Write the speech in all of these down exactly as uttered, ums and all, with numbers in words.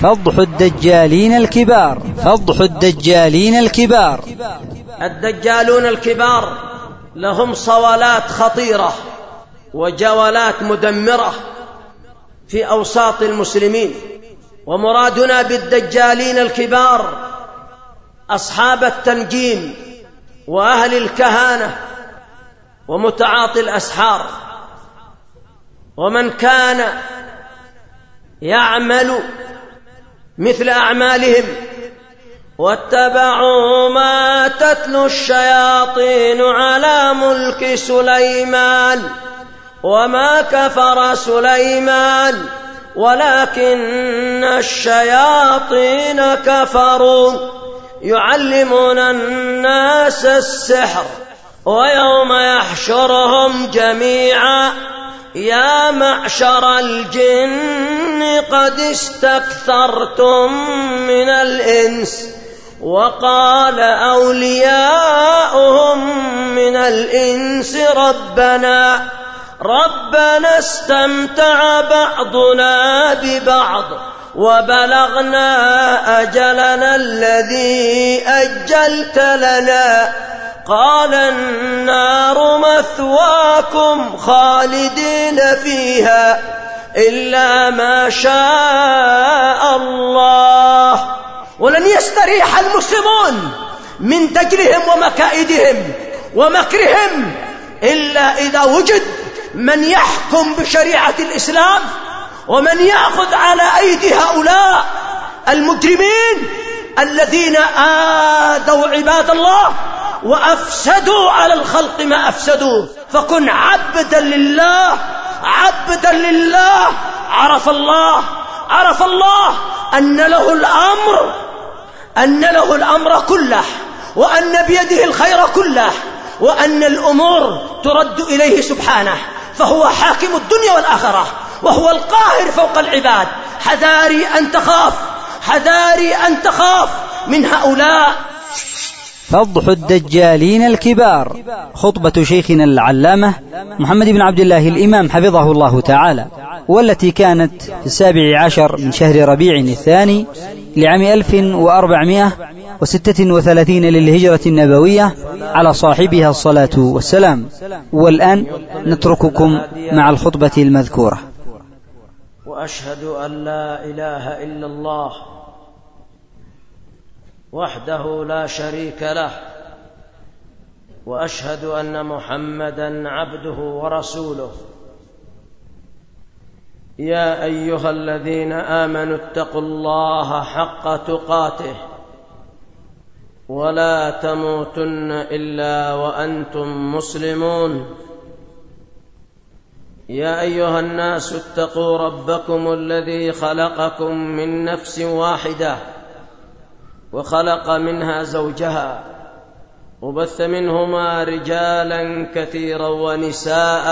فضح الدجالين الكبار فضح الدجالين الكبار الدجالون الكبار لهم صولات خطيرة وجولات مدمرة في أوساط المسلمين، ومرادنا بالدجالين الكبار أصحاب التنجيم وأهل الكهانة ومتعاطي الأسحار، ومن كان يعمل مثل أعمالهم. واتبعوا ما تتلو الشياطين على ملك سليمان وما كفر سليمان ولكن الشياطين كفروا يعلمون الناس السحر ويوم يحشرهم جميعا يا معشر الجن قد استكثرتم من الإنس وقال أولياؤهم من الإنس ربنا ربنا استمتع بعضنا ببعض وبلغنا أجلنا الذي أجلت لنا قال النار مثواكم خالدين فيها إلا ما شاء الله. ولن يستريح المسلمون من دجلهم ومكائدهم ومكرهم إلا إذا وجد من يحكم بشريعة الإسلام ومن يأخذ على أيدي هؤلاء المجرمين الذين آذوا عباد الله وأفسدوا على الخلق ما أفسدوا. فكن عبدا لله عبدا لله. عرف الله عرف الله أن له الأمر أن له الأمر كله وأن بيده الخير كله وأن الأمور ترد إليه سبحانه، فهو حاكم الدنيا والآخرة وهو القاهر فوق العباد. حذاري أن تخاف حذاري أن تخاف من هؤلاء. فضح الدجالين الكبار. خطبة شيخنا العلامة محمد بن عبد الله الإمام حفظه الله تعالى، والتي كانت في السابع عشر من شهر ربيع الثاني لعام ألف وأربعمائة وستة وثلاثين للهجرة النبوية على صاحبها الصلاة والسلام. والآن نترككم مع الخطبة المذكورة. وأشهد أن لا إله إلا الله وحده لا شريك له، وأشهد أن محمدًا عبده ورسوله. يا أيها الذين آمنوا اتقوا الله حق تقاته ولا تموتن إلا وأنتم مسلمون. يا أيها الناس اتقوا ربكم الذي خلقكم من نفس واحدة وخلق منها زوجها وبث منهما رجالا كثيرا ونساء،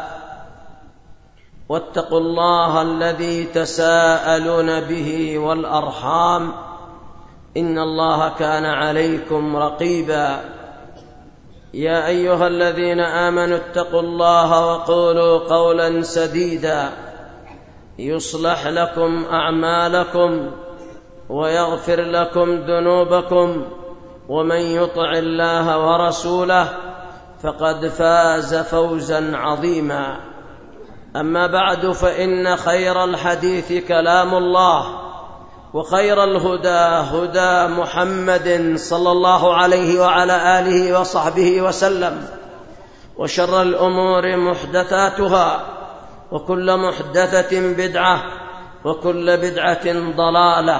واتقوا الله الذي تساءلون به والأرحام إن الله كان عليكم رقيبا. يا أيها الذين آمنوا اتقوا الله وقولوا قولا سديدا يصلح لكم أعمالكم ويغفر لكم ذنوبكم، ومن يطع الله ورسوله فقد فاز فوزا عظيما. أما بعد، فإن خير الحديث كلام الله، وخير الهدى هدى محمد صلى الله عليه وعلى آله وصحبه وسلم، وشر الأمور محدثاتها، وكل محدثة بدعة، وكل بدعة ضلالة.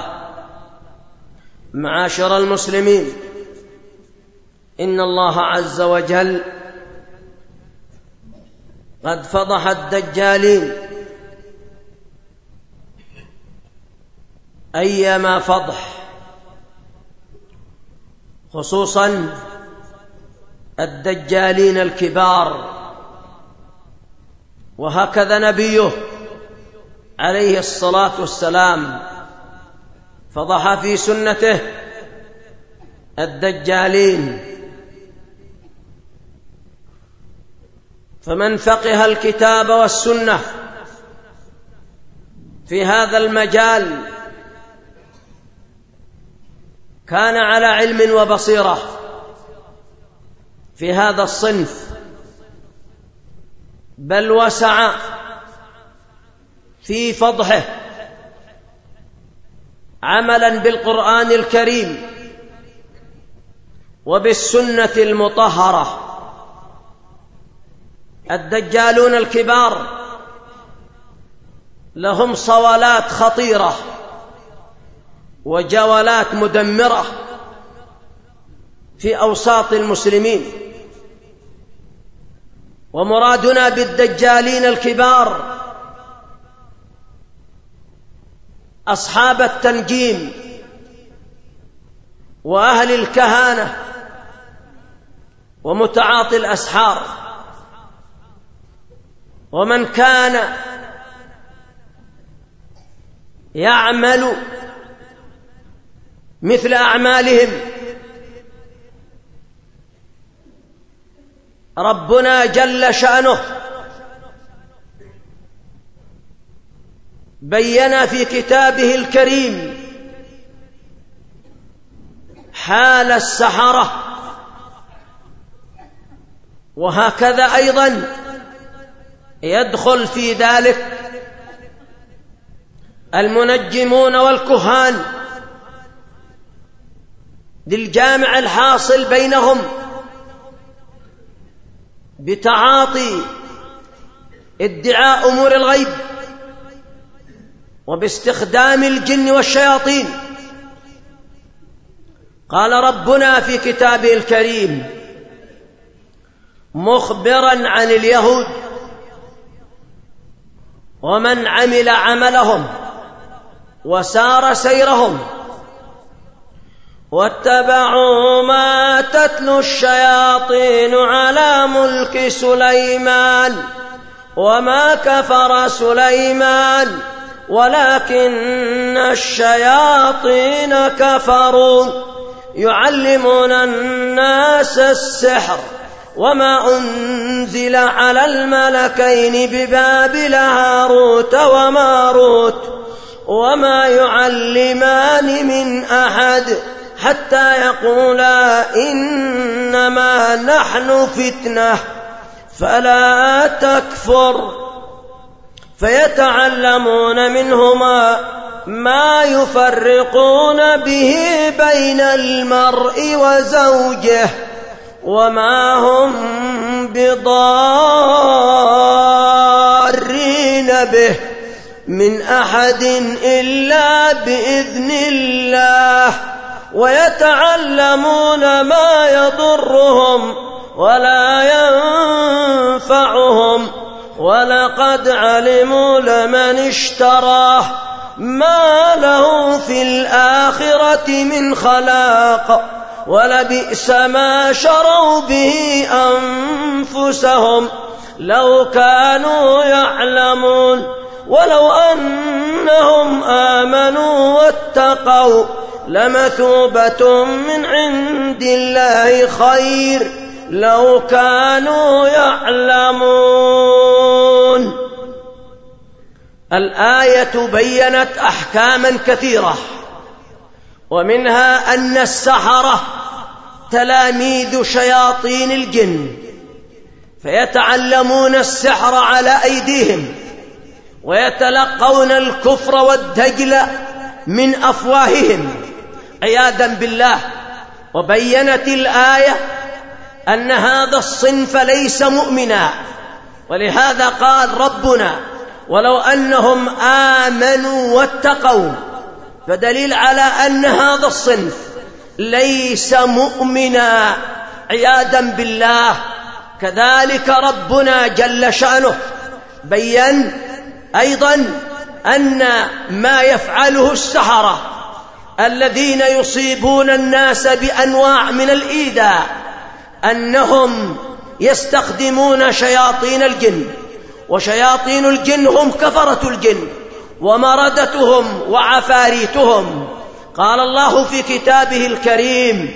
معاشر المسلمين، إن الله عز وجل قد فضح الدجالين أيما فضح، خصوصا الدجالين الكبار. وهكذا نبيه عليه الصلاة والسلام فضح في سنته الدجالين. فمن فقه الكتاب والسنة في هذا المجال كان على علم وبصيرة في هذا الصنف، بل وسع في فضحه عملا بالقرآن الكريم وبالسنة المطهرة. الدجالون الكبار لهم صولات خطيرة وجولات مدمرة في أوساط المسلمين، ومرادنا بالدجالين الكبار أصحاب التنجيم وأهل الكهانة ومتعاطي الأسحار، ومن كان يعمل مثل أعمالهم. ربنا جل شأنه بين في كتابه الكريم حال السحرة، وهكذا أيضا يدخل في ذلك المنجمون والكهان للجامع الحاصل بينهم بتعاطي ادعاء أمور الغيب وباستخدام الجن والشياطين. قال ربنا في كتابه الكريم مخبرا عن اليهود ومن عمل عملهم وسار سيرهم: واتبعوا ما تتلو الشياطين على ملك سليمان وما كفر سليمان ولكن الشياطين كفروا يعلمون الناس السحر وما أنزل على الملكين ببابل هاروت وماروت وما يعلمان من أحد حتى يقولا إنما نحن فتنة فلا تكفر، فيتعلمون منهما ما يفرقون به بين المرء وزوجه وما هم بضارين به من أحد إلا بإذن الله، ويتعلمون ما يضرهم ولا ينفعهم، ولقد علموا لمن اشتراه ما له في الآخرة من خلاق ولبئس ما شروا به أنفسهم لو كانوا يعلمون. ولو أنهم آمنوا واتقوا لمثوبة من عند الله خير لو كانوا يعلمون. الآية بيّنت أحكاما كثيرة، ومنها أن السحرة تلاميذ شياطين الجن، فيتعلمون السحر على أيديهم ويتلقون الكفر والدجل من أفواههم عياذا بالله. وبيّنت الآية أن هذا الصنف ليس مؤمنا، ولهذا قال ربنا ولو أنهم آمنوا واتقوا، فدليل على أن هذا الصنف ليس مؤمنا عياذا بالله. كذلك ربنا جل شأنه بيّن أيضا أن ما يفعله السحرة الذين يصيبون الناس بأنواع من الإيذاء أنهم يستخدمون شياطين الجن، وشياطين الجن هم كفرة الجن ومردتهم وعفاريتهم. قال الله في كتابه الكريم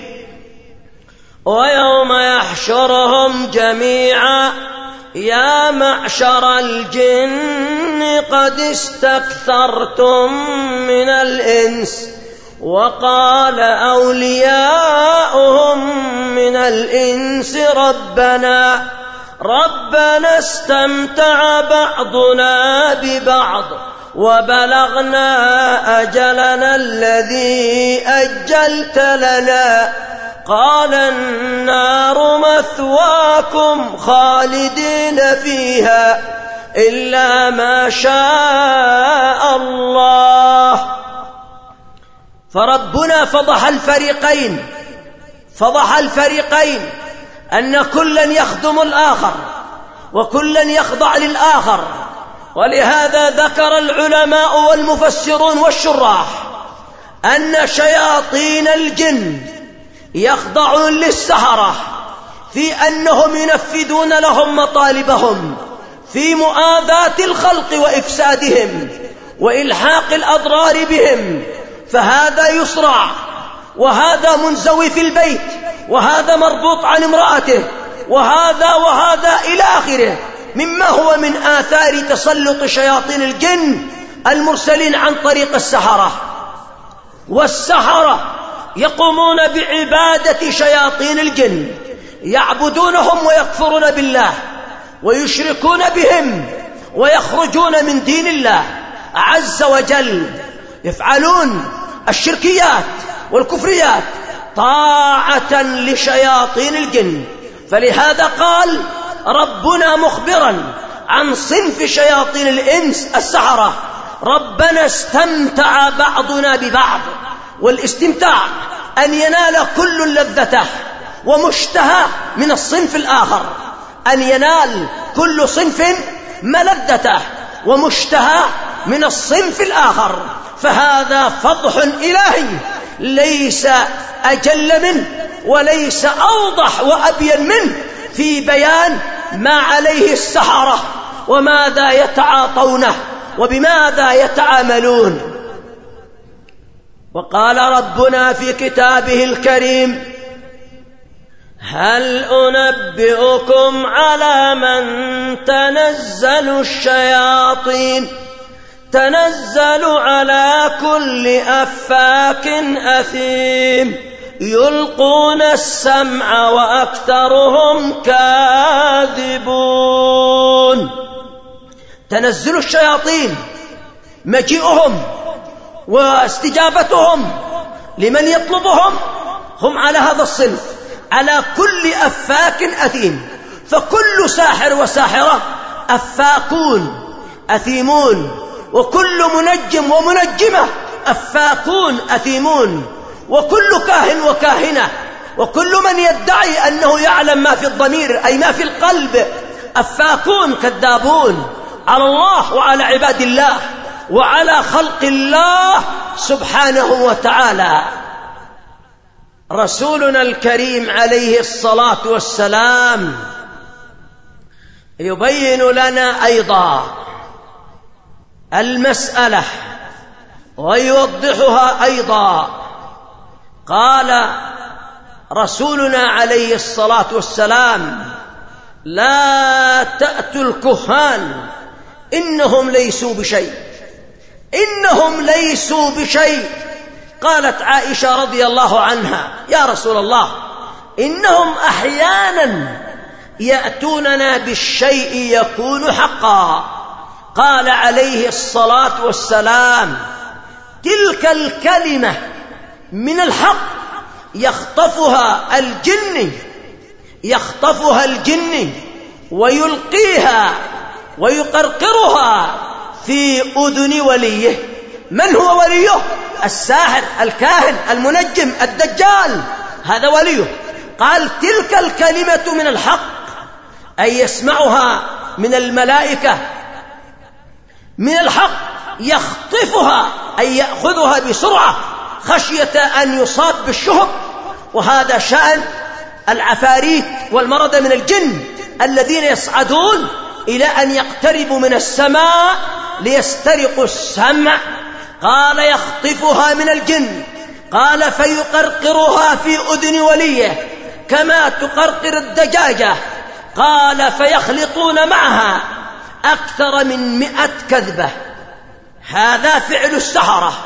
ويوم يحشرهم جميعا يا معشر الجن قد استكثرتم من الإنس وقال أولياؤهم من الإنس ربنا ربنا استمتع بعضنا ببعض وبلغنا أجلنا الذي أجلت لنا قال النار مثواكم خالدين فيها إلا ما شاء الله. فربنا فضح الفريقين فضح الفريقين أن كلا يخدم الآخر وكلا يخضع للآخر. ولهذا ذكر العلماء والمفسرون والشراح أن شياطين الجن يخضعون للسحرة في أنهم ينفذون لهم مطالبهم في مؤاذاة الخلق وإفسادهم وإلحاق الأضرار بهم، فهذا يصرع وهذا منزوي في البيت وهذا مربوط عن امرأته وهذا وهذا إلى آخره، مما هو من آثار تسلط شياطين الجن المرسلين عن طريق السحرة. والسحرة يقومون بعبادة شياطين الجن، يعبدونهم ويكفرون بالله ويشركون بهم ويخرجون من دين الله عز وجل، يفعلون الشركيات والكفريات طاعة لشياطين الجن. فلهذا قال ربنا مخبرا عن صنف شياطين الإنس السحرة ربنا استمتع بعضنا ببعض. والاستمتاع أن ينال كل لذته ومشتهى من الصنف الآخر، أن ينال كل صنف ملذته ومشتهى من الصنف الآخر، فهذا فضح إلهي ليس أجل منه وليس أوضح وأبين منه في بيان ما عليه السحرة وماذا يتعاطونه وبماذا يتعاملون. وقال ربنا في كتابه الكريم هل أنبئكم على من تنزل الشياطين تنزل على كل أفاك أثيم يلقون السمع وأكثرهم كاذبون. تنزل الشياطين مجيئهم واستجابتهم لمن يطلبهم هم على هذا الصنف، على كل أفاك أثيم. فكل ساحر وساحرة أفاكون أثيمون، وكل منجم ومنجمة أفاكون أثيمون، وكل كاهن وكاهنة وكل من يدعي أنه يعلم ما في الضمير أي ما في القلب أفاكون كذابون على الله وعلى عباد الله وعلى خلق الله سبحانه وتعالى. رسولنا الكريم عليه الصلاة والسلام يبين لنا أيضا المسألة ويوضحها أيضا. قال رسولنا عليه الصلاة والسلام لا تأتوا الكهان إنهم ليسوا بشيء إنهم ليسوا بشيء. قالت عائشة رضي الله عنها يا رسول الله إنهم أحيانا يأتوننا بالشيء يكون حقا. قال عليه الصلاة والسلام تلك الكلمة من الحق يخطفها الجن يخطفها الجن ويلقيها ويقرقرها في أذن وليه. من هو وليه؟ الساحر الكاهن المنجم الدجال، هذا وليه. قال تلك الكلمة من الحق أي يسمعها من الملائكة من الحق، يخطفها أي يأخذها بسرعة خشية أن يصاب بالشهب. وهذا شأن العفاريت والمرضى من الجن الذين يصعدون إلى أن يقتربوا من السماء ليسترقوا السمع. قال يخطفها من الجن، قال فيقرقرها في أذن وليه كما تقرقر الدجاجة. قال فيخلطون معها أكثر من مئة كذبة. هذا فعل السحرة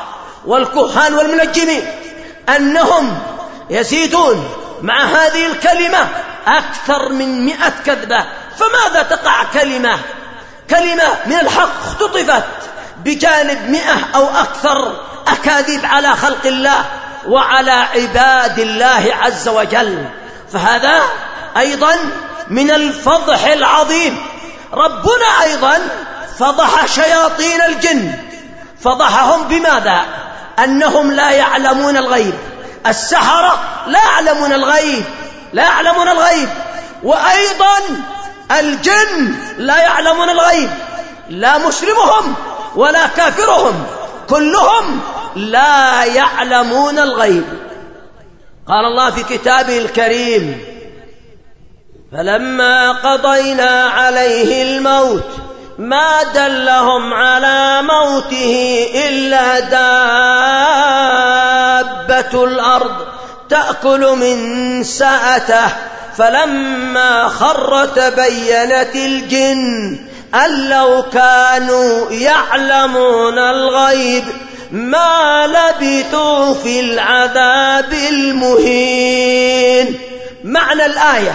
والكهان والمنجمين أنهم يزيدون مع هذه الكلمة أكثر من مئة كذبة. فماذا تقع كلمة كلمة من الحق اختطفت بجانب مئة أو أكثر أكاذيب على خلق الله وعلى عباد الله عز وجل؟ فهذا أيضا من الفضح العظيم. ربنا أيضا فضح شياطين الجن، فضحهم بماذا؟ أنهم لا يعلمون الغيب. السحرة لا يعلمون الغيب، لا يعلمون الغيب. وأيضا الجن لا يعلمون الغيب، لا مسلمهم ولا كافرهم، كلهم لا يعلمون الغيب. قال الله في كتابه الكريم: فلما قضينا عليه الموت ما دلهم على موته إلا دابة الأرض تأكل من سأته فلما خر تبينت الجن أن لو كانوا يعلمون الغيب ما لبثوا في العذاب المهين. معنى الآية: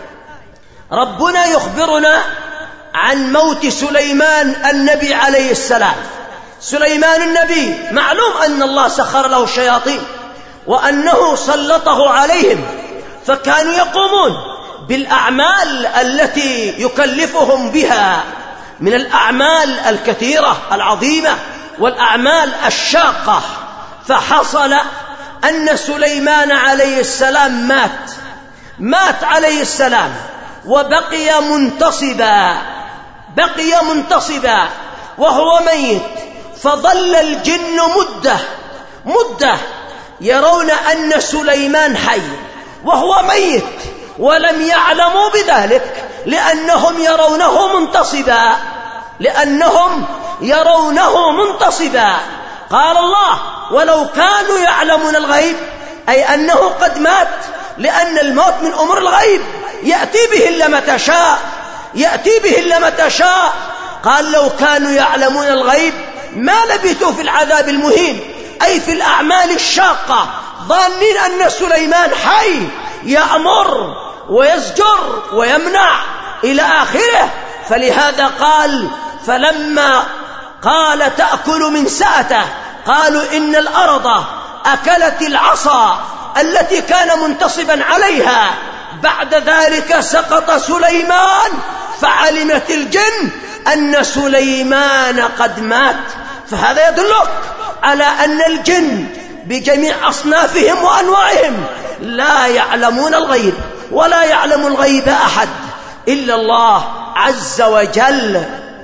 ربنا يخبرنا عن موت سليمان النبي عليه السلام. سليمان النبي معلوم أن الله سخر له الشياطين وأنه سلطه عليهم، فكانوا يقومون بالأعمال التي يكلفهم بها من الأعمال الكثيرة العظيمة والأعمال الشاقة. فحصل أن سليمان عليه السلام مات مات عليه السلام وبقي منتصبا بقي منتصبا وهو ميت. فظل الجن مدة مدة يرون أن سليمان حي وهو ميت، ولم يعلموا بذلك لأنهم يرونه منتصبا لأنهم يرونه منتصبا. قال الله: ولو كانوا يعلمون الغيب، أي أنه قد مات، لأن الموت من أمر الغيب يأتي به إلا متى شاء يأتي به إلا متى شاء. قال: لو كانوا يعلمون الغيب ما لبثوا في العذاب المهين، أي في الأعمال الشاقة، ظانين أن سليمان حي يأمر ويزجر ويمنع إلى آخره. فلهذا قال: فلما قال تأكل من سأته، قالوا إن الأرض أكلت العصا التي كان منتصبا عليها. بعد ذلك سقط سليمان فعلمت الجن أن سليمان قد مات. فهذا يدلك على أن الجن بجميع أصنافهم وأنواعهم لا يعلمون الغيب، ولا يعلم الغيب أحد إلا الله عز وجل.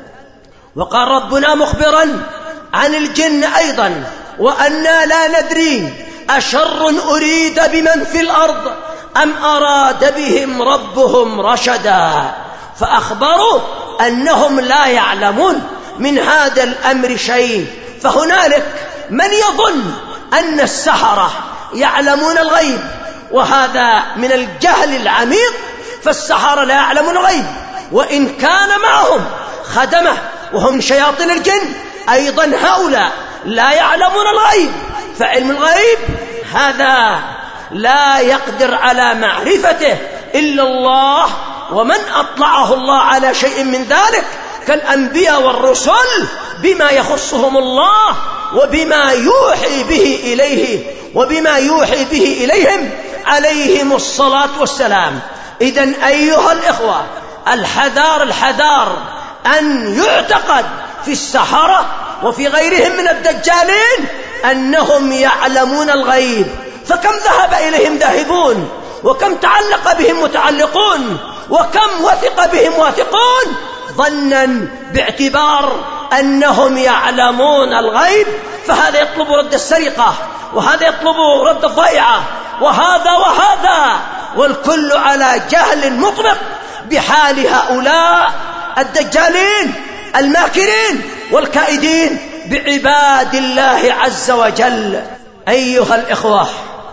وقال ربنا مخبرا عن الجن أيضا: وأنا لا ندري أشر أريد بمن في الأرض أم أراد بهم ربهم رشدا. فأخبروا أنهم لا يعلمون من هذا الأمر شيء. فهنالك من يظن أن السحرة يعلمون الغيب، وهذا من الجهل العميق. فالسحرة لا يعلمون الغيب، وإن كان معهم خدمة وهم شياطين الجن أيضا هؤلاء لا يعلمون الغيب. فعلم الغيب هذا لا يقدر على معرفته إلا الله، ومن أطلعه الله على شيء من ذلك كالأنبياء والرسل بما يخصهم الله وبما يوحي به إليه وبما يوحي به إليهم عليهم الصلاة والسلام. إذن أيها الإخوة، الحذار الحذار أن يعتقد في السحرة وفي غيرهم من الدجالين أنهم يعلمون الغيب. فكم ذهب إليهم ذاهبون، وكم تعلق بهم متعلقون، وكم وثق بهم واثقون، ظنا باعتبار أنهم يعلمون الغيب. فهذا يطلب رد السرقة، وهذا يطلب رد الضائعة، وهذا وهذا، والكل على جهل مطبق بحال هؤلاء الدجالين الماكرين والكائدين بعباد الله عز وجل. أيها الإخوة،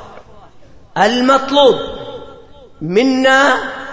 المطلوب منا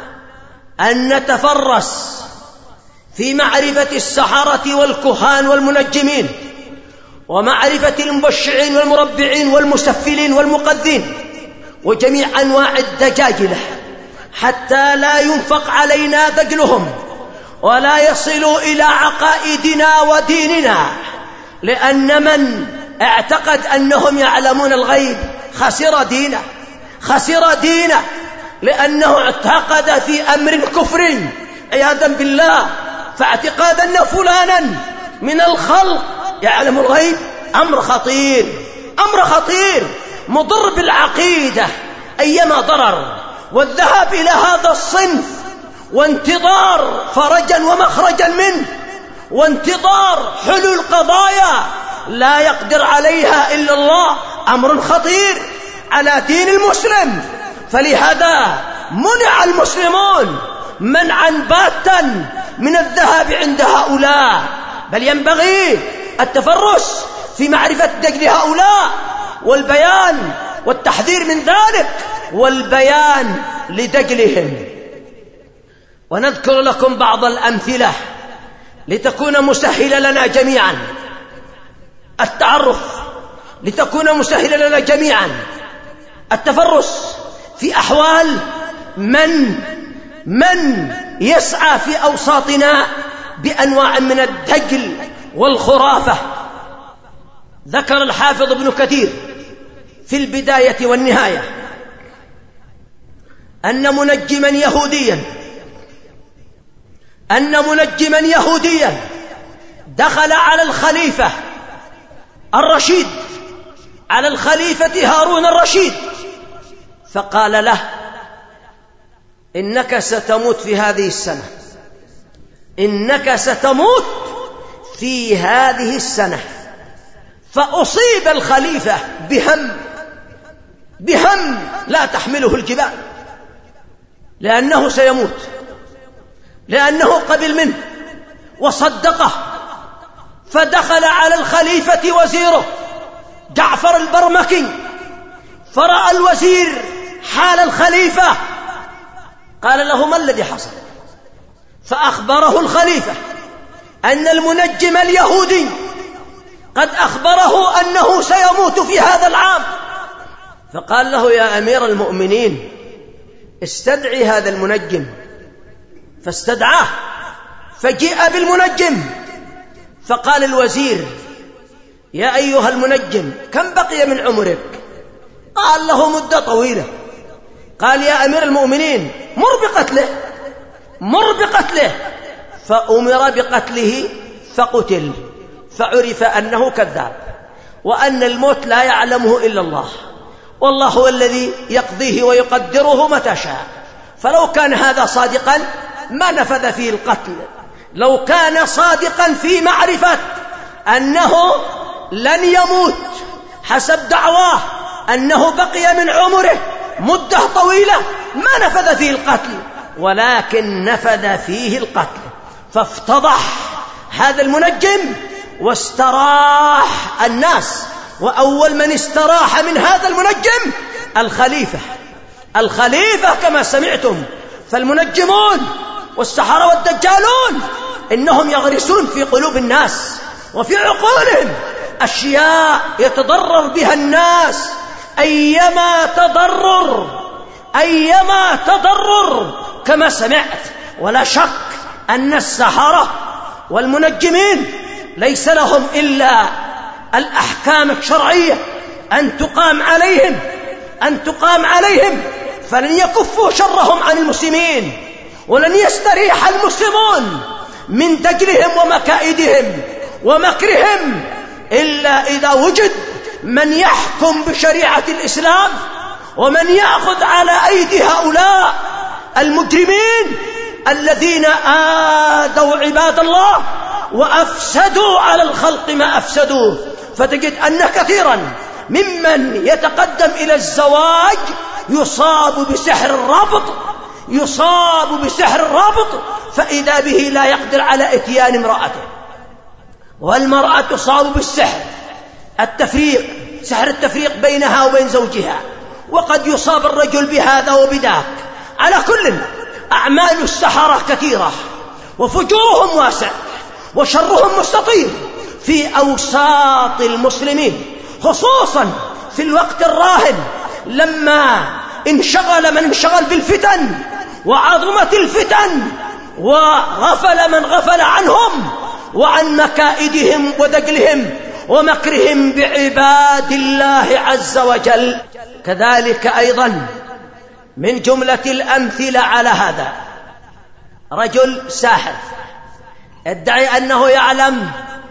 أن نتفرس في معرفة السحرة والكهان والمنجمين، ومعرفة المبشعين والمربعين والمسفلين والمقذين وجميع أنواع الدجاجلة، حتى لا ينفق علينا ذقلهم ولا يصلوا إلى عقائدنا وديننا، لأن من اعتقد أنهم يعلمون الغيب خسر دينه، خسر دينه، لأنه اعتقد في أمر كفر عياذا بالله. فاعتقاد أن فلانا من الخلق يعلم الغيب أمر خطير، أمر خطير مضر بالعقيدة أيما ضرر. والذهاب إلى هذا الصنف وانتظار فرجا ومخرجا منه وانتظار حلول قضايا لا يقدر عليها إلا الله أمر خطير على دين المسلم. فلهذا منع المسلمون منعا باتا من الذهاب عند هؤلاء، بل ينبغي التفرس في معرفة دجل هؤلاء والبيان والتحذير من ذلك والبيان لدجلهم. ونذكر لكم بعض الأمثلة لتكون مسهلة لنا جميعا التعرف، لتكون مسهلة لنا جميعا التفرس في أحوال من من يسعى في أوساطنا بأنواع من الدجل والخرافة. ذكر الحافظ ابن كثير في البداية والنهاية أن منجما يهوديا أن منجما يهوديا دخل على الخليفة الرشيد، على الخليفة هارون الرشيد، فقال له: إنك ستموت في هذه السنة، إنك ستموت في هذه السنة. فأصيب الخليفة بهم بهم لا تحمله الجبال، لأنه سيموت، لأنه قبل منه وصدقه. فدخل على الخليفة وزيره جعفر البرمكي، فرأى الوزير حال الخليفة، قال له: ما الذي حصل؟ فأخبره الخليفة أن المنجم اليهودي قد أخبره أنه سيموت في هذا العام. فقال له: يا أمير المؤمنين، استدعي هذا المنجم. فاستدعاه، فجيء بالمنجم. فقال الوزير: يا أيها المنجم، كم بقي من عمرك؟ قال له: مدة طويلة. قال: يا أمير المؤمنين، مر بقتله، مر بقتله. فأمر بقتله فقتل، فعرف أنه كذاب وأن الموت لا يعلمه إلا الله، والله هو الذي يقضيه ويقدره متى شاء. فلو كان هذا صادقا ما نفذ فيه القتل، لو كان صادقا في معرفة أنه لن يموت حسب دعواه، أنه بقي من عمره مدة طويلة، ما نفذ فيه القتل، ولكن نفذ فيه القتل. فافتضح هذا المنجم واستراح الناس. وأول من استراح من هذا المنجم الخليفة، الخليفة كما سمعتم. فالمنجمون والسحرة والدجالون إنهم يغرسون في قلوب الناس وفي عقولهم أشياء يتضرر بها الناس، أيما تضرر، أيما تضرر كما سمعت. ولا شك أن السحرة والمنجمين ليس لهم إلا الأحكام الشرعية أن تقام عليهم، أن تقام عليهم، فلن يكفوا شرهم عن المسلمين، ولن يستريح المسلمون من دجلهم ومكائدهم ومكرهم إلا إذا وجد من يحكم بشريعة الإسلام ومن يأخذ على أيدي هؤلاء المجرمين الذين آذوا عباد الله وأفسدوا على الخلق ما أفسدوا. فتجد أن كثيرا ممن يتقدم إلى الزواج يصاب بسحر الربط، يصاب بسحر الربط، فإذا به لا يقدر على إتيان امرأته. والمرأة تصاب بالسحر التفريق، سحر التفريق بينها وبين زوجها، وقد يصاب الرجل بهذا وبذاك. على كل، أعمال السحرة كثيرة وفجورهم واسع وشرهم مستطير، في أوساط المسلمين، خصوصا في الوقت الراهن لما انشغل من انشغل بالفتن وعظمت الفتن وغفل من غفل عنهم وعن مكائدهم ودجلهم ومكرهم بعباد الله عز وجل. كذلك أيضا من جملة الأمثلة على هذا رجل ساحر ادعي أنه يعلم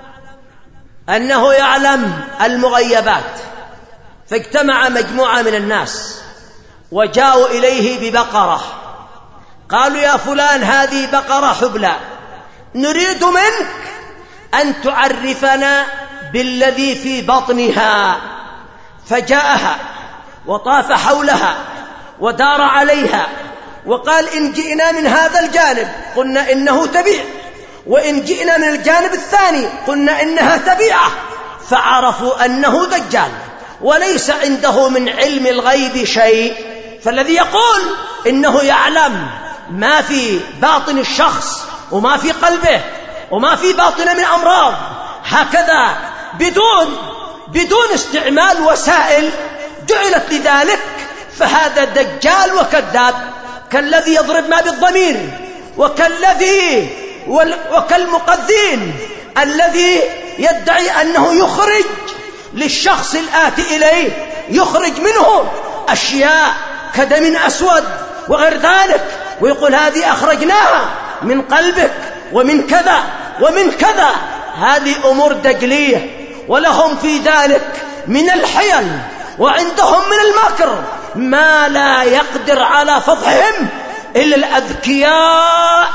أنه يعلم المغيبات، فاجتمع مجموعة من الناس وجاءوا إليه ببقرة، قالوا يا فلان هذه بقرة حبلى، نريد منك أن تعرفنا بالذي في بطنها. فجاءها وطاف حولها ودار عليها وقال إن جئنا من هذا الجانب قلنا إنه تبيع، وإن جئنا من الجانب الثاني قلنا إنها تبيعة، فعرفوا أنه دجال وليس عنده من علم الغيب شيء. فالذي يقول إنه يعلم ما في باطن الشخص وما في قلبه وما في باطنه من أمراض هكذا بدون بدون استعمال وسائل جعلت لذلك، فهذا دجال وكذاب، كالذي يضرب ما بالضمير وكالذي وكالمقذين الذي يدعي أنه يخرج للشخص الآتي إليه يخرج منه أشياء كدم أسود وغير ذلك، ويقول هذه أخرجناها من قلبك ومن كذا ومن كذا. هذه أمور دجلية، ولهم في ذلك من الحيل وعندهم من المكر ما لا يقدر على فضحهم إلا الأذكياء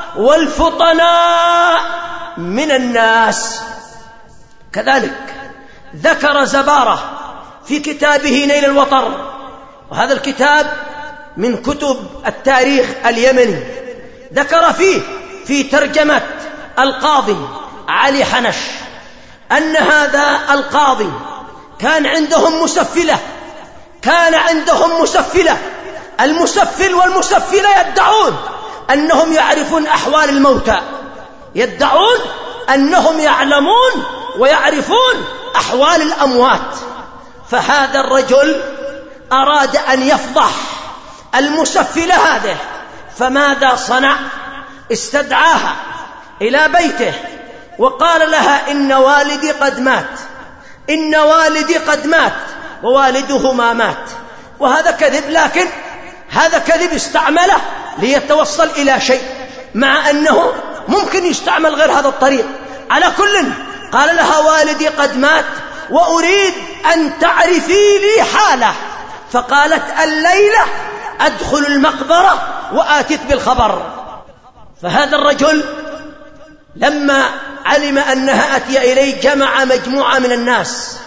والفطناء من الناس. كذلك ذكر زبارة في كتابه نيل الوطر، وهذا الكتاب من كتب التاريخ اليمني، ذكر فيه في ترجمة القاضي علي حنش أن هذا القاضي كان عندهم مسفلة كان عندهم مسفلة المسفل والمسفلة يدعون أنهم يعرفون أحوال الموتى، يدعون أنهم يعلمون ويعرفون أحوال الأموات. فهذا الرجل أراد أن يفضح المسفلة هذه، فماذا صنع؟ استدعاها إلى بيته وقال لها إن والدي قد مات إن والدي قد مات ووالده ما مات. وهذا كذب، لكن هذا كذب استعمله ليتوصل إلى شيء، مع أنه ممكن يستعمل غير هذا الطريق. على كل قال لها والدي قد مات وأريد أن تعرفي لي حاله، فقالت الليلة أدخل المقبرة وآتت بالخبر. فهذا الرجل لما علم أنها أتي إليه جمع مجموعة من الناس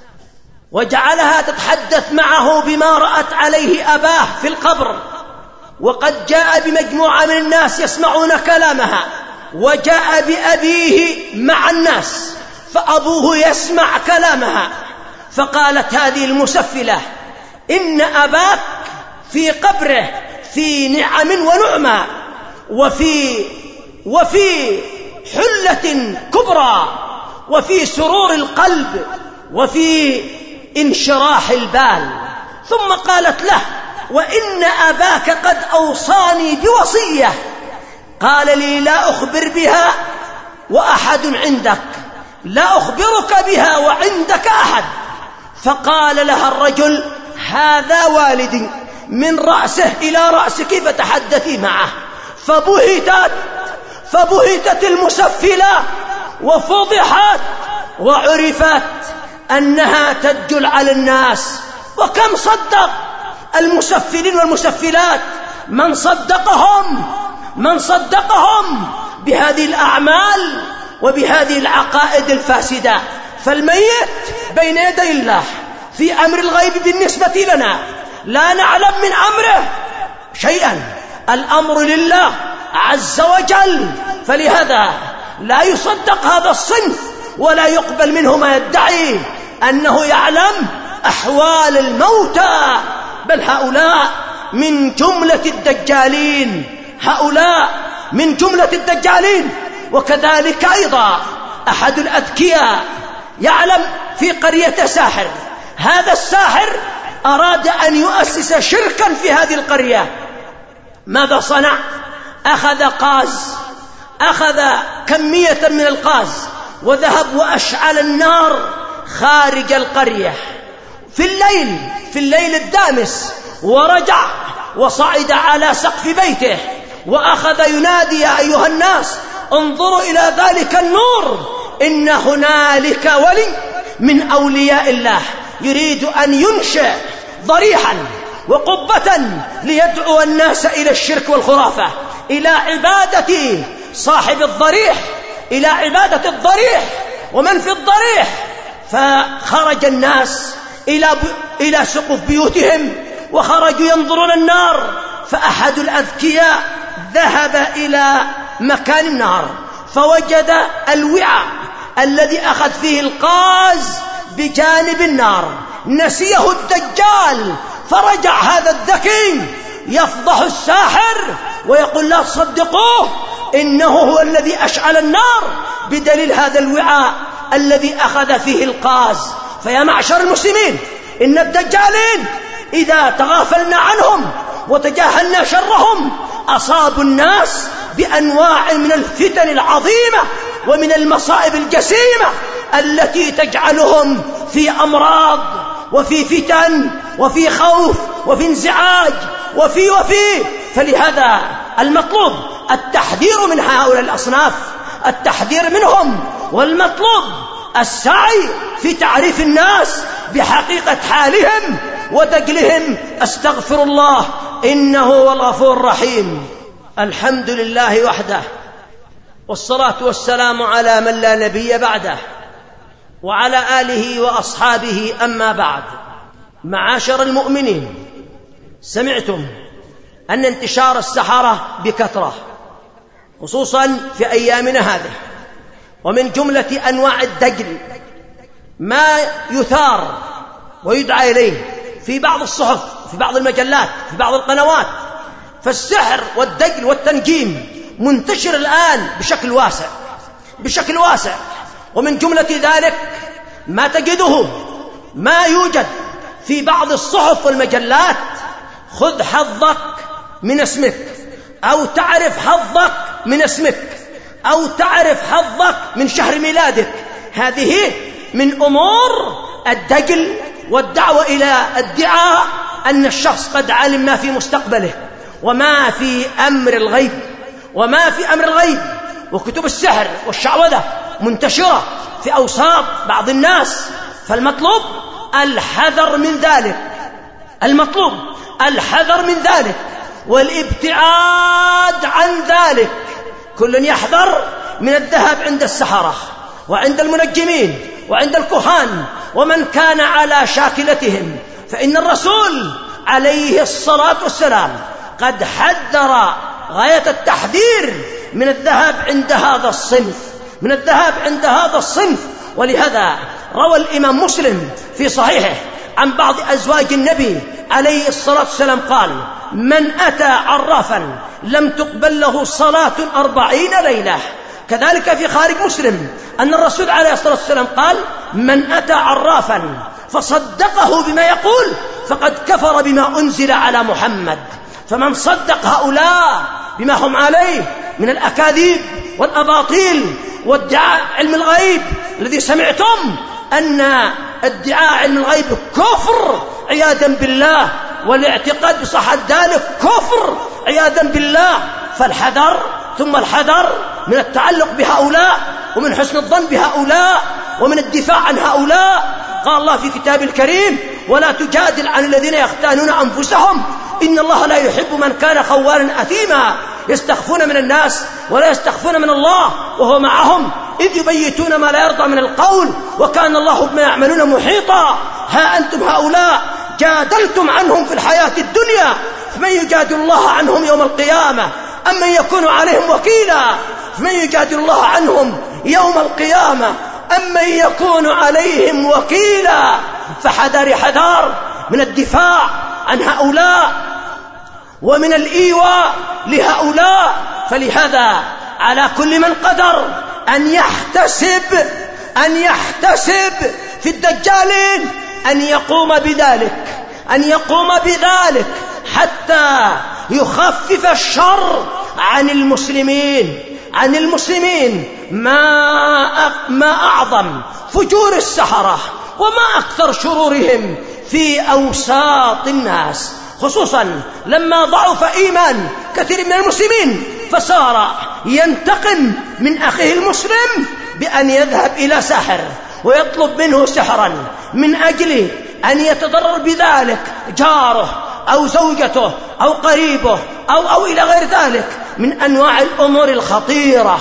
وجعلها تتحدث معه بما رأت عليه أباه في القبر، وقد جاء بمجموعة من الناس يسمعون كلامها، وجاء بأبيه مع الناس فأبوه يسمع كلامها. فقالت هذه المسفلة إن أباك في قبره في نعم ونعمة وفي وفي حلة كبرى وفي سرور القلب وفي انشراح البال. ثم قالت له وإن أباك قد أوصاني بوصية، قال لي لا أخبر بها وأحد عندك، لا أخبرك بها وعندك أحد. فقال لها الرجل هذا والدي من رأسه إلى رأسك فتحدثي معه. فبهتت فبهتت المسفلة وفضحت وعرفت أنها تدجل على الناس. وكم صدق المسفلين والمسفلات من صدقهم من صدقهم بهذه الأعمال وبهذه العقائد الفاسدة. فالميت بين يدي الله في أمر الغيب بالنسبة لنا لا نعلم من أمره شيئا، الأمر لله عز وجل. فلهذا لا يصدق هذا الصنف ولا يقبل منه ما يدعي أنه يعلم أحوال الموتى، بل هؤلاء من جملة الدجالين هؤلاء من جملة الدجالين. وكذلك أيضا أحد الأذكياء يعلم في قرية ساحر. هذا الساحر أراد أن يؤسس شركا في هذه القرية. ماذا صنع؟ أخذ قاز، أخذ كمية من القاز وذهب وأشعل النار خارج القرية في الليل في الليل الدامس، ورجع وصعد على سقف بيته وأخذ ينادي: يا أيها الناس انظروا إلى ذلك النور، إن هنالك ولي من أولياء الله يريد أن ينشئ ضريحا وقبة ليدعو الناس إلى الشرك والخرافة، إلى عبادة صاحب الضريح، إلى عبادة الضريح ومن في الضريح. فخرج الناس إلى إلى سقف بيوتهم وخرجوا ينظرون النار. فأحد الأذكياء ذهب إلى مكان النار فوجد الوعاء الذي أخذ فيه القاز بجانب النار، نسيه الدجال. فرجع هذا الذكي يفضح الساحر ويقول: لا تصدقوه، إنه هو الذي أشعل النار بدليل هذا الوعاء الذي أخذ فيه القاز. فيا معشر المسلمين، إن الدجالين إذا تغافلنا عنهم وتجاهلنا شرهم أصابوا الناس بأنواع من الفتن العظيمة ومن المصائب الجسيمة التي تجعلهم في أمراض وفي فتن وفي خوف وفي انزعاج وفي وفي فلهذا المطلوب التحذير من هؤلاء الأصناف، التحذير منهم، والمطلوب السعي في تعريف الناس بحقيقة حالهم ودجلهم. أستغفر الله إنه هو الغفور الرحيم. الحمد لله وحده، والصلاة والسلام على من لا نبي بعده، وعلى آله وأصحابه. أما بعد، معاشر المؤمنين، سمعتم أن انتشار السحرة بكثرة خصوصا في أيامنا هذه، ومن جملة أنواع الدجل ما يثار ويدعى إليه في بعض الصحف، في بعض المجلات، في بعض القنوات. فالسحر والدجل والتنجيم منتشر الآن بشكل واسع بشكل واسع ومن جملة ذلك ما تجده ما يوجد في بعض الصحف والمجلات: خذ حظك من اسمك، أو تعرف حظك من اسمك، أو تعرف حظك من شهر ميلادك. هذه من أمور الدجل والدعوة إلى الدعاء أن الشخص قد علم ما في مستقبله وما في أمر الغيب وما في أمر الغيب. وكتب السحر والشعوذة منتشرة في أوساط بعض الناس، فالمطلوب الحذر من ذلك المطلوب الحذر من ذلك والابتعاد عن ذلك. كل يحذر من الذهاب عند السحرة وعند المنجمين وعند الكهان ومن كان على شاكلتهم، فإن الرسول عليه الصلاة والسلام قد حذر غاية التحذير من الذهاب عند هذا الصنف من الذهاب عند هذا الصنف ولهذا روى الإمام مسلم في صحيحه عن بعض أزواج النبي عليه الصلاة والسلام قال: من أتى عرافا لم تقبل له صلاة أربعين ليلة. كذلك في خارج مسلم أن الرسول عليه الصلاة والسلام قال: من أتى عرافا فصدقه بما يقول فقد كفر بما أنزل على محمد. فمن صدق هؤلاء بما هم عليه من الأكاذيب والأباطيل وادعاء علم الغيب الذي سمعتم أن ادعاء علم الغيب كفر عياذا بالله، والاعتقاد بصحة ذلك كفر عياذا بالله. فالحذر ثم الحذر من التعلق بهؤلاء ومن حسن الظن بهؤلاء ومن الدفاع عن هؤلاء. قال الله في كتابه الكريم: ولا تجادل عن الذين يختانون أنفسهم إن الله لا يحب من كان خوانا أثيما. يستخفون من الناس ولا يستخفون من الله وهو معهم إذ يبيتون ما لا يرضى من القول وكان الله بما يعملون محيطا. ها أنتم هؤلاء جادلتم عنهم في الحياة الدنيا، فمن يجادل الله عنهم يوم القيامة أم من يكون عليهم وكيلا؟ فمن يجادل الله عنهم يوم القيامة أم من يكون عليهم وكيلا؟ فحذر حذار من الدفاع عن هؤلاء ومن الإيواء لهؤلاء. فلهذا على كل من قدر أن يحتسب أن يحتسب في الدجالين أن يقوم بذلك أن يقوم بذلك حتى يخفف الشر عن المسلمين عن المسلمين. ما ما أعظم فجور السحرة وما أكثر شرورهم في أوساط الناس، خصوصا لما ضعف إيمان كثير من المسلمين فصار ينتقم من أخيه المسلم بأن يذهب إلى ساحر ويطلب منه سحرا من أجل أن يتضرر بذلك جاره أو زوجته أو قريبه أو, أو إلى غير ذلك من أنواع الأمور الخطيرة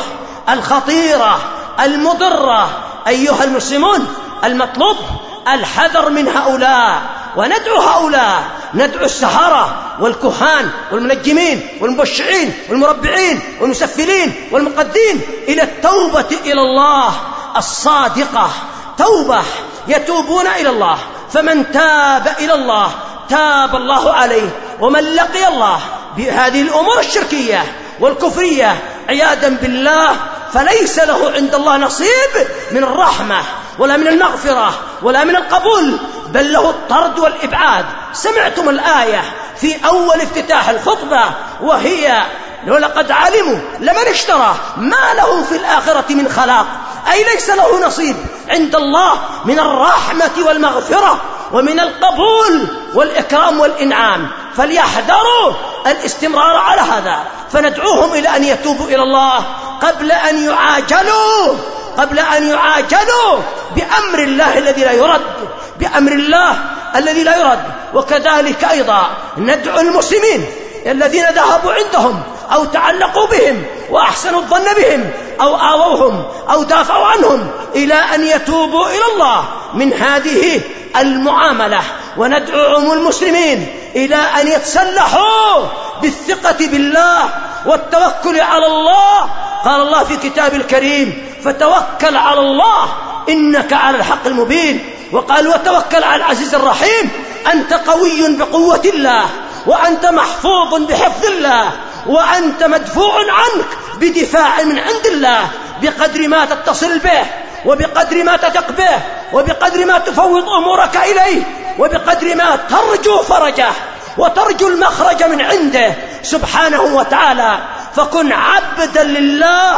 الخطيرة المضرة. أيها المسلمون، المطلوب الحذر من هؤلاء، وندعو هؤلاء، ندعو السحرة والكهان والمنجمين والمبشعين والمربعين والمسفلين والمقدين إلى التوبة إلى الله الصادقة، توبة يتوبون إلى الله. فمن تاب إلى الله تاب الله عليه، ومن لقي الله بهذه الأمور الشركية والكفرية عياذا بالله فليس له عند الله نصيب من الرحمة ولا من المغفرة ولا من القبول، بل له الطرد والإبعاد. سمعتم الآية في أول افتتاح الخطبة وهي ولقد علموا لمن اشترى ما له في الآخرة من خلاق، أي ليس له نصيب عند الله من الرحمة والمغفرة ومن القبول والإكرام والإنعام. فليحذروا الاستمرار على هذا، فندعوهم إلى أن يتوبوا إلى الله قبل أن يعاجلوا قبل أن يعاجلوا بأمر الله الذي لا يرد بأمر الله الذي لا يرد. وكذلك أيضا ندعو المسلمين الذين ذهبوا عندهم أو تعلقوا بهم وأحسنوا الظن بهم أو آووهم أو دافعوا عنهم إلى أن يتوبوا إلى الله من هذه المعاملة. وندعو المسلمين إلى أن يتسلحوا بالثقة بالله والتوكل على الله. قال الله في كتاب الكريم: فتوكل على الله إنك على الحق المبين. وقال: وتوكل على العزيز الرحيم. أنت قوي بقوة الله، وأنت محفوظ بحفظ الله، وأنت مدفوع عنك بدفاع من عند الله، بقدر ما تتصل به وبقدر ما تثق به وبقدر ما تفوض أمورك إليه وبقدر ما ترجو فرجه وترجو المخرج من عنده سبحانه وتعالى. فكن عبدا لله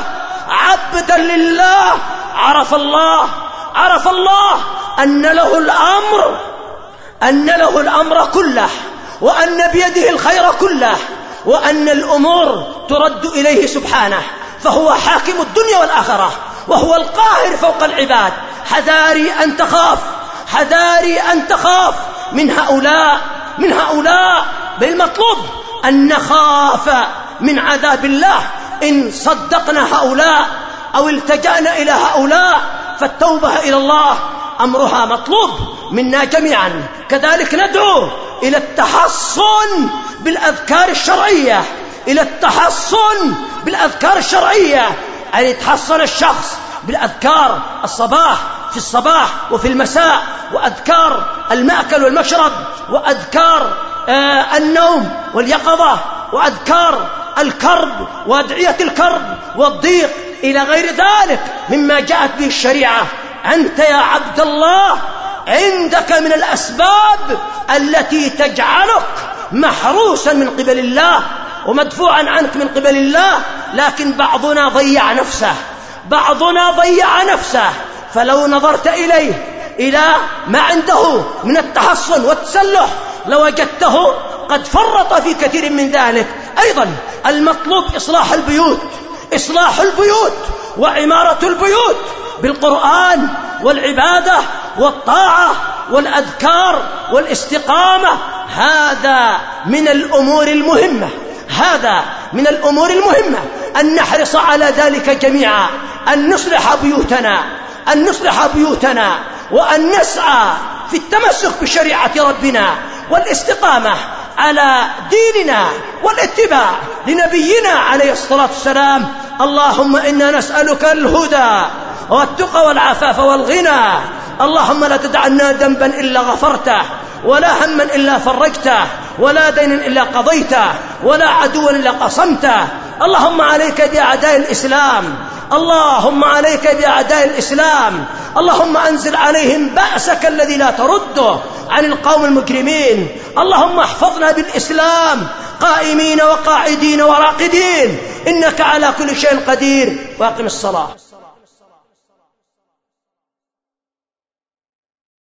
عبدا لله. عرف الله عرف الله أن له الأمر أن له الأمر كله، وأن بيده الخير كله، وأن الأمور ترد إليه سبحانه، فهو حاكم الدنيا والآخرة، وهو القاهر فوق العباد. حذاري أن تخاف حذاري أن تخاف من هؤلاء من هؤلاء بالمطلوب أن نخاف من عذاب الله إن صدقنا هؤلاء أو التجأنا إلى هؤلاء. فالتوبة إلى الله أمرها مطلوب منا جميعا. كذلك ندعو إلى التحصن بالأذكار الشرعية إلى التحصن بالأذكار الشرعية أن يتحصن الشخص بالأذكار الصباح في الصباح وفي المساء، وأذكار المأكل والمشرب، وأذكار آه النوم واليقظة، وأذكار الكرب وأدعية الكرب والضيق إلى غير ذلك مما جاءت به الشريعة. أنت يا عبد الله عندك من الأسباب التي تجعلك محروسا من قبل الله ومدفوعا عنك من قبل الله، لكن بعضنا ضيع نفسه بعضنا ضيع نفسه فلو نظرت إليه إلى ما عنده من التحصن والتسلح لوجدته قد فرط في كثير من ذلك. أيضا المطلوب إصلاح البيوت إصلاح البيوت وعمارة البيوت بالقرآن والعبادة والطاعة والأذكار والاستقامة. هذا من الأمور المهمة هذا من الأمور المهمة أن نحرص على ذلك جميعا، أن نصلح بيوتنا أن نصلح بيوتنا وأن نسعى في التمسك بشريعة ربنا والاستقامة على ديننا والاتباع لنبينا عليه الصلاة والسلام. اللهم إنا نسألك الهدى والتقى والعفاف والغنى. اللهم لا تدع لنا ذنبا إلا غفرته، ولا هما إلا فرجته، ولا دينا إلا قضيته، ولا عدوا إلا قصمته. اللهم عليك بأعداء الإسلام اللهم عليك بأعداء الإسلام، اللهم أنزل عليهم بأسك الذي لا ترده عن القوم المجرمين، اللهم احفظنا بالإسلام قائمين وقاعدين وراقدين، إنك على كل شيء قدير. واقم الصلاة.